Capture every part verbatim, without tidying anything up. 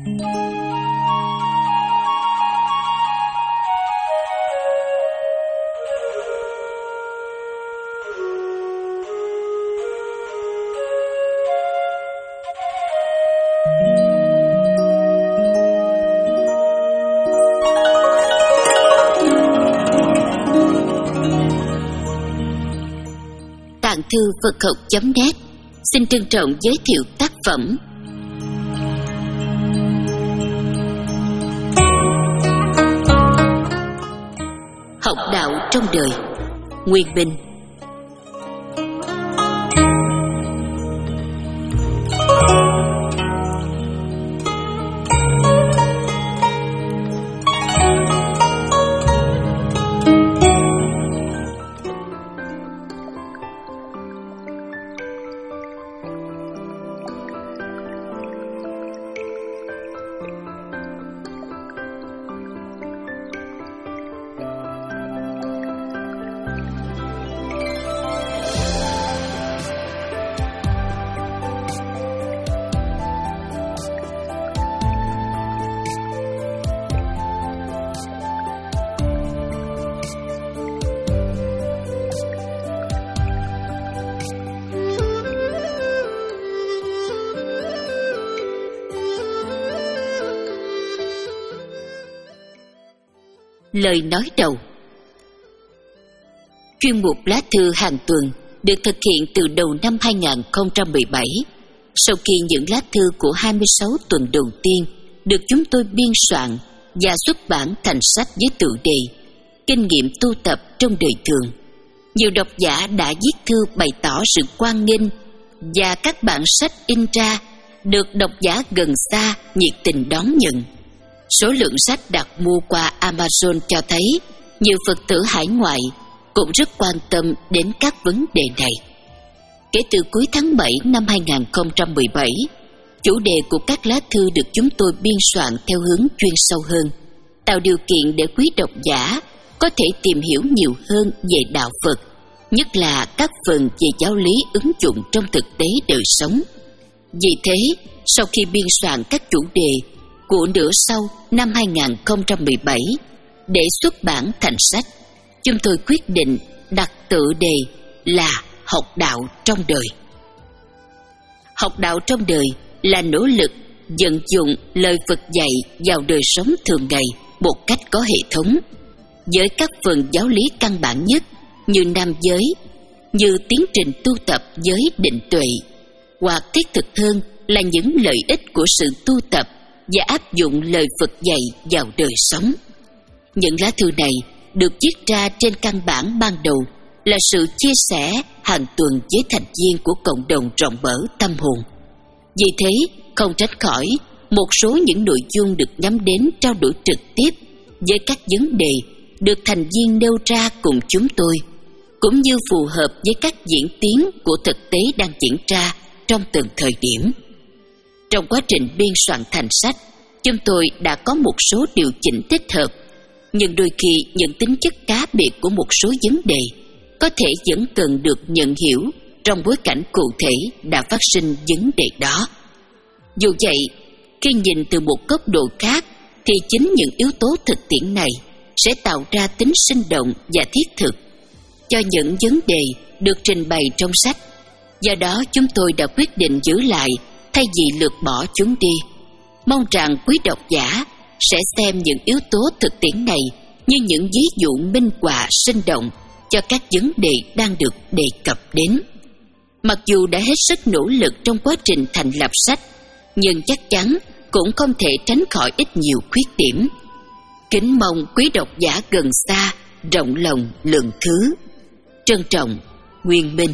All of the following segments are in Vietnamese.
Tạng thư Phật học chấm net xin trân trọng giới thiệu tác phẩm Học đạo trong đời, Nguyên Minh. Lời nói đầu. Chuyên mục lá thư hàng tuần được thực hiện từ đầu năm hai không một bảy. Sau khi những lá thư của hai mươi sáu tuần đầu tiên được chúng tôi biên soạn và xuất bản thành sách với tựa đề Kinh nghiệm tu tập trong đời thường, nhiều độc giả đã viết thư bày tỏ sự hoan nghênh và các bản sách in ra được độc giả gần xa nhiệt tình đón nhận. Số lượng sách đặt mua qua Amazon cho thấy nhiều Phật tử hải ngoại cũng rất quan tâm đến các vấn đề này. Kể từ cuối tháng bảy năm hai không một bảy, chủ đề của các lá thư được chúng tôi biên soạn theo hướng chuyên sâu hơn, tạo điều kiện để quý độc giả có thể tìm hiểu nhiều hơn về đạo Phật, nhất là các phần về giáo lý ứng dụng trong thực tế đời sống. Vì thế, sau khi biên soạn các chủ đề của nửa sau năm hai không một bảy để xuất bản thành sách, chúng tôi quyết định đặt tựa đề là Học đạo trong đời. Học đạo trong đời là nỗ lực vận dụng lời Phật dạy vào đời sống thường ngày một cách có hệ thống, với các phần giáo lý căn bản nhất như nam giới, như tiến trình tu tập giới định tuệ, hoặc thiết thực hơn là những lợi ích của sự tu tập và áp dụng lời Phật dạy vào đời sống. Những lá thư này được viết ra trên căn bản ban đầu là sự chia sẻ hàng tuần với thành viên của cộng đồng rộng mở tâm hồn. Vì thế, không tránh khỏi một số những nội dung được nhắm đến trao đổi trực tiếp với các vấn đề được thành viên nêu ra cùng chúng tôi, cũng như phù hợp với các diễn tiến của thực tế đang diễn ra trong từng thời điểm. Trong quá trình biên soạn thành sách, chúng tôi đã có một số điều chỉnh thích hợp, nhưng đôi khi những tính chất cá biệt của một số vấn đề có thể vẫn cần được nhận hiểu trong bối cảnh cụ thể đã phát sinh vấn đề đó. Dù vậy, khi nhìn từ một góc độ khác, thì chính những yếu tố thực tiễn này sẽ tạo ra tính sinh động và thiết thực cho những vấn đề được trình bày trong sách. Do đó, chúng tôi đã quyết định giữ lại thay vì lược bỏ chúng đi. Mong rằng quý độc giả sẽ xem những yếu tố thực tiễn này như những ví dụ minh họa sinh động cho các vấn đề đang được đề cập đến. Mặc dù đã hết sức nỗ lực trong quá trình thành lập sách, nhưng chắc chắn cũng không thể tránh khỏi ít nhiều khuyết điểm. Kính mong quý độc giả gần xa rộng lòng lượng thứ. Trân trọng, Nguyên Minh.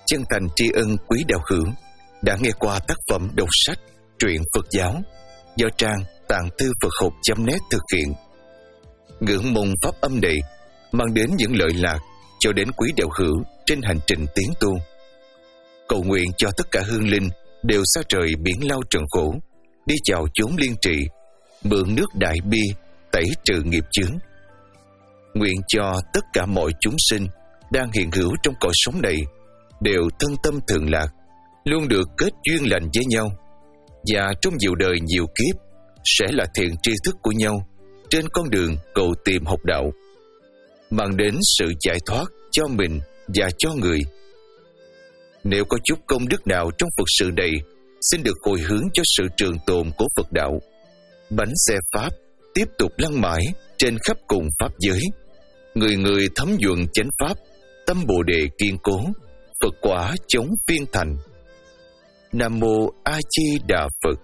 chân thành tri ân quý đạo hữu đã nghe qua tác phẩm đọc sách truyện Phật giáo do trang tạng thư Phật học chấm net thực hiện. Ngưỡng mong pháp âm này mang đến những lợi lạc cho đến quý đạo hữu trên hành trình tiến tu. Cầu nguyện cho tất cả hương linh đều xa trời biển lao trần khổ, đi chào chốn liên trị, mượn nước đại bi tẩy trừ nghiệp chướng. Nguyện cho tất cả mọi chúng sinh đang hiện hữu trong cõi sống này đều thân tâm thường lạc, luôn được kết duyên lành với nhau, và trong nhiều đời nhiều kiếp sẽ là thiện tri thức của nhau trên con đường cầu tìm học đạo, mang đến sự giải thoát cho mình và cho người. Nếu có chút công đức nào trong Phật sự này, xin được hồi hướng cho sự trường tồn của Phật đạo. Bánh xe Pháp tiếp tục lăn mãi trên khắp cùng Pháp giới, người người thấm nhuần chánh Pháp, tâm Bồ Đề kiên cố, Phật quả chống phiên thành. Nam Mô A Di Đà Phật.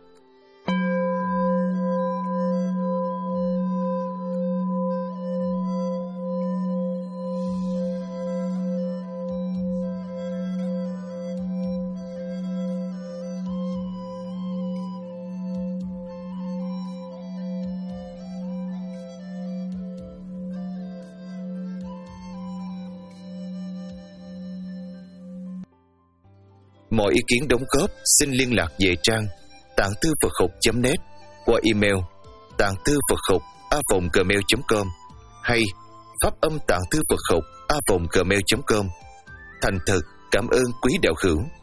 Mọi ý kiến đóng góp xin liên lạc về trang tạng thư Phật học chấm net qua email tạng thư Phật học a vòng gmail chấm com hay pháp âm tạng thư Phật học a vòng gmail chấm com. Thành thật cảm ơn quý đạo hữu.